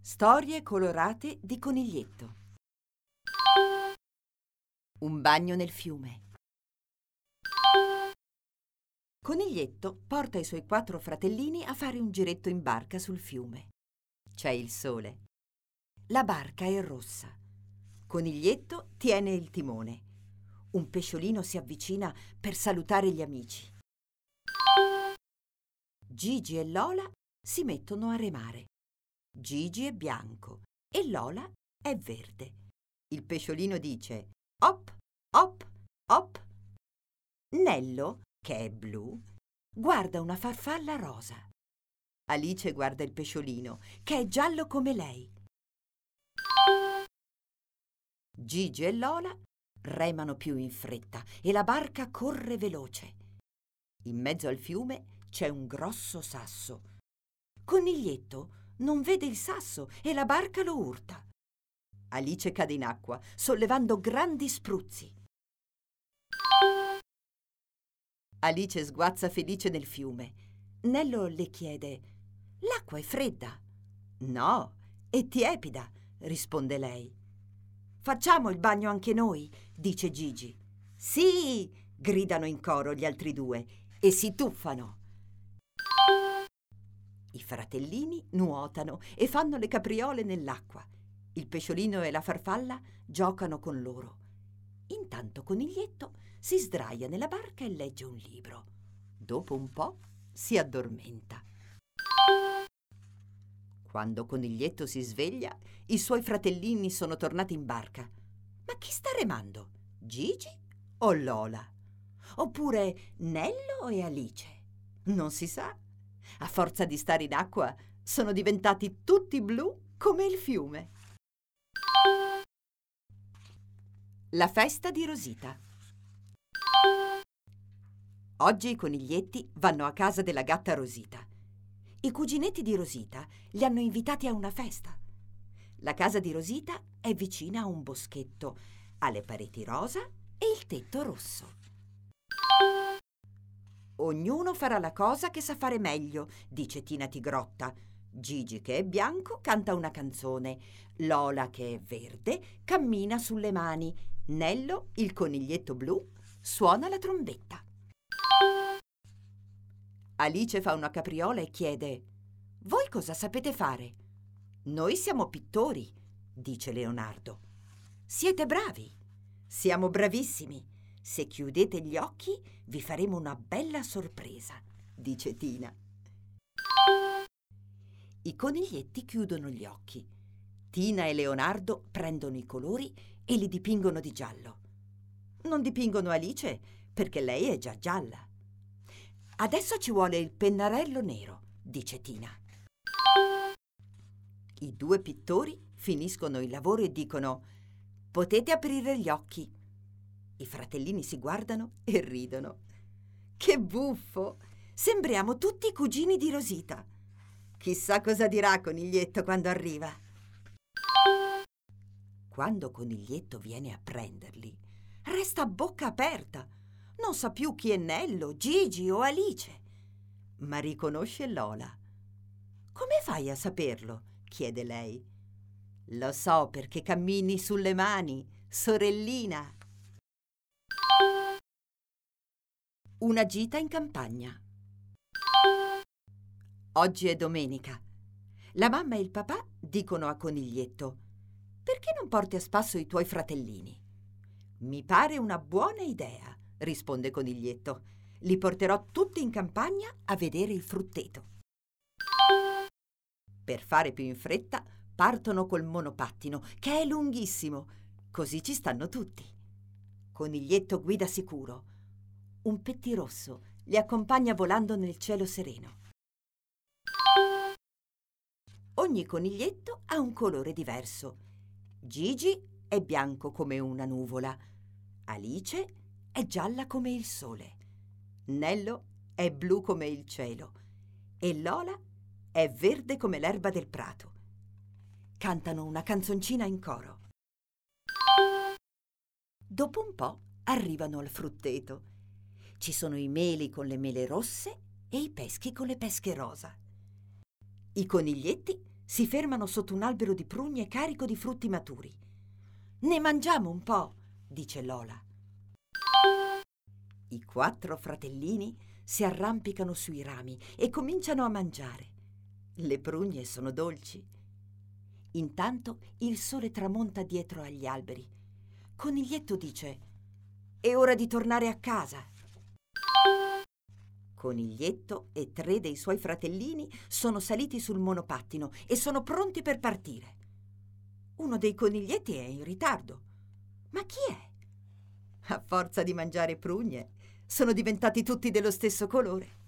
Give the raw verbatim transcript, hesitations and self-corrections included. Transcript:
Storie colorate di Coniglietto. Un bagno nel fiume. Coniglietto porta i suoi quattro fratellini a fare un giretto in barca sul fiume. C'è il sole. La barca è rossa. Coniglietto tiene il timone. Un pesciolino si avvicina per salutare gli amici. Gigi e Lola si mettono a remare. Gigi è bianco e Lola è verde. Il pesciolino dice "Op, op, op". Nello, che è blu, guarda una farfalla rosa. Alice guarda il pesciolino, che è giallo come lei. Gigi e Lola remano più in fretta e la barca corre veloce. In mezzo al fiume c'è un grosso sasso. Coniglietto non vede il sasso e la barca lo urta. Alice cade in acqua, sollevando grandi spruzzi. Alice sguazza felice nel fiume. Nello le chiede: "L'acqua è fredda?" "No, è tiepida", risponde lei. "Facciamo il bagno anche noi", dice Gigi. "Sì!" gridano in coro gli altri due e si tuffano. I fratellini nuotano e fanno le capriole nell'acqua. Il pesciolino e la farfalla giocano con loro. Intanto Coniglietto si sdraia nella barca e legge un libro. Dopo un po' si addormenta. Quando Coniglietto si sveglia, i suoi fratellini sono tornati in barca. Ma chi sta remando? Gigi o Lola? Oppure Nello e Alice? Non si sa. A forza di stare in acqua, sono diventati tutti blu come il fiume. La festa di Rosita. Oggi i coniglietti vanno a casa della gatta Rosita. I cuginetti di Rosita li hanno invitati a una festa. La casa di Rosita è vicina a un boschetto, ha le pareti rosa e il tetto rosso. Ognuno farà la cosa che sa fare meglio, dice Tina Tigrotta. Gigi, che è bianco, canta una canzone. Lola, che è verde, cammina sulle mani. Nello, il coniglietto blu, suona la trombetta. Alice fa una capriola e chiede: "Voi cosa sapete fare?" "Noi siamo pittori", dice Leonardo. "Siete bravi?" "Siamo bravissimi. Se chiudete gli occhi vi faremo una bella sorpresa", dice Tina. I coniglietti chiudono gli occhi. Tina e Leonardo prendono i colori e li dipingono di giallo. Non dipingono Alice perché lei è già gialla. "Adesso ci vuole il pennarello nero", dice Tina. I due pittori finiscono il lavoro e dicono: "Potete aprire gli occhi". I fratellini si guardano e ridono. "Che buffo! Sembriamo tutti i cugini di Rosita. Chissà cosa dirà Coniglietto quando arriva". Quando Coniglietto viene a prenderli, resta a bocca aperta. Non sa più chi è Nello, Gigi o Alice, ma riconosce Lola. "Come fai a saperlo?" chiede lei. "Lo so perché cammini sulle mani, sorellina". Una gita in campagna. Oggi è domenica. La mamma e il papà dicono a Coniglietto: "Perché non porti a spasso i tuoi fratellini?" "Mi pare una buona idea", risponde Coniglietto. "Li porterò tutti in campagna a vedere il frutteto". Per fare più in fretta, partono col monopattino, che è lunghissimo, così ci stanno tutti. Coniglietto guida sicuro. Un pettirosso li accompagna volando nel cielo sereno. Ogni coniglietto ha un colore diverso. Gigi è bianco come una nuvola. Alice è gialla come il sole. Nello è blu come il cielo. E Lola è verde come l'erba del prato. Cantano una canzoncina in coro. Dopo un po' arrivano al frutteto. Ci sono i meli con le mele rosse e i peschi con le pesche rosa. I coniglietti Si fermano sotto un albero di prugne carico di frutti maturi. «Ne mangiamo un po'», dice Lola. I quattro fratellini si arrampicano sui rami e cominciano a mangiare. Le prugne sono dolci. Intanto il sole tramonta dietro agli alberi. Coniglietto dice: «È ora di tornare a casa». Coniglietto e tre dei suoi fratellini sono saliti sul monopattino e sono pronti per partire. Uno dei coniglietti è in ritardo. Ma chi è? A forza di mangiare prugne, sono diventati tutti dello stesso colore.